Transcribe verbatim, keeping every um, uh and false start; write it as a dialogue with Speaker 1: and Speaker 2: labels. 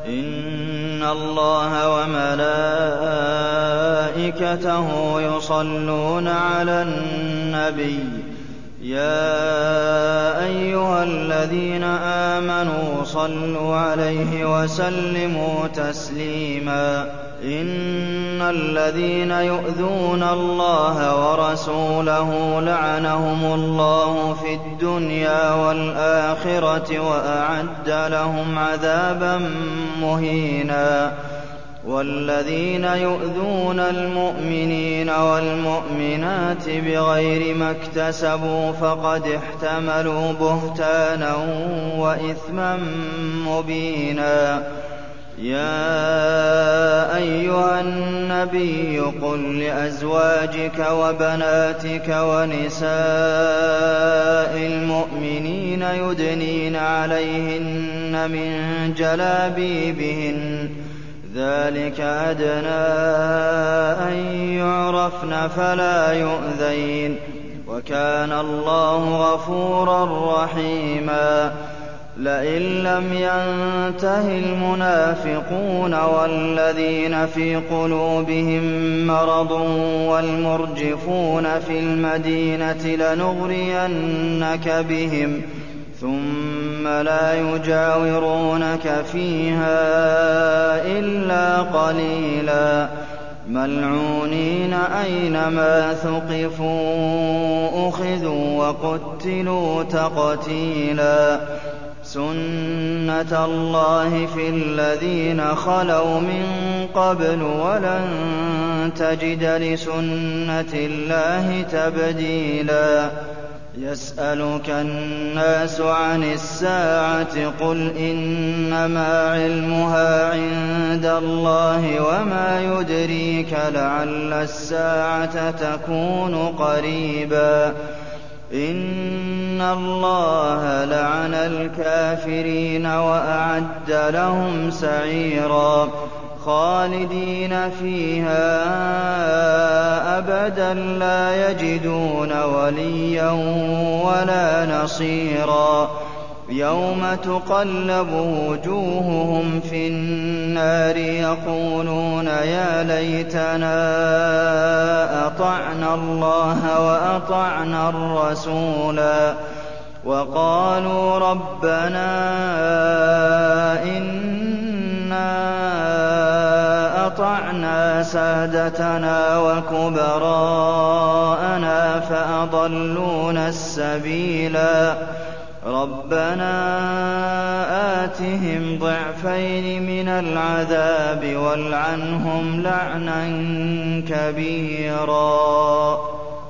Speaker 1: إِنَّ اللَّهَ وَمَلَائِكَتَهُ يُصَلُّونَ عَلَى النَّبِيِّ يَا أَيُّهَا الَّذِينَ آمَنُوا صَلُّوا عَلَيْهِ وَسَلِّمُوا تَسْلِيمًا إِنَّ الَّذِينَ يُؤْذُونَ اللَّهَ وَرَسُولَهُ لَعَنَهُمُ اللَّهُ فِي الدُّنْيَا وَالْآخِرَةِ وَأَعَدَّ لَهُمْ عَذَابًا مُّهِينًا وَالَّذِينَ يُؤْذُونَ الْمُؤْمِنِينَ وَالْمُؤْمِنَاتِ بِغَيْرِ مَا اكْتَسَبُوا فَقَدِ احْتَمَلُوا بُهْتَانًا وَإِثْمًا مُّبِينًا يَا أَيُّهَا النَّبِيُّ قُل لِّأَزْوَاجِكَ وَبَنَاتِكَ وَنِسَاءِ الْمُؤْمِنِينَ يُدْنِينَ عَلَيْهِنَّ مِن جَلَابِيبِهِنَّ ۚ ذَٰلِكَ أَدْنَىٰ أَن يُعْرَفْنَ فَلَا يُؤْذَيْنَ ۗ وَكَانَ اللَّهُ غَفُورًا رَّحِيمًا لئن لم ينته المنافقون والذين في قلوبهم مرض والمرجفون في المدينة لنغرينك بهم ثم لا يجاورونك فيها إلا قليلا ملعونين أينما ثقفوا أخذوا وقتلوا تقتيلا سُنَّةَ اللَّهِ فِي الَّذِينَ خَلَوْا مِن قَبْلُ وَلَن تَجِدَ لِسُنَّةِ اللَّهِ تَبْدِيلًا يَسْأَلُكَ النَّاسُ عَنِ السَّاعَةِ قُلْ إِنَّمَا عِلْمُهَا عِندَ اللَّهِ وَمَا يُدْرِيكَ لَعَلَّ السَّاعَةَ تَكُونُ قَرِيبًا إِنَّ اللَّهَ لَعَنَ الْكَافِرِينَ وَأَعَدَّ لَهُمْ سَعِيرًا خَالِدِينَ فِيهَا أَبَدًا لَّا يَجِدُونَ وَلِيًّا وَلَا نَصِيرًا يَوْمَ تُقَلَّبُ وُجُوهُهُمْ فِي النَّارِ يَقُولُونَ يَا لَيْتَنَا أَطَعْنَا اللَّهَ وَأَطَعْنَا الرَّسُولَا وَقَالُوا رَبَّنَا إِنَّا أَطَعْنَا سَادَتَنَا وَكُبَرَاءَنَا فَأَضَلُّونَا السَّبِيلَا رَبَّنَا آتِهِمْ ضِعْفَيْنِ مِنَ الْعَذَابِ وَالْعَنْهُمْ لَعْنًا كَبِيرًا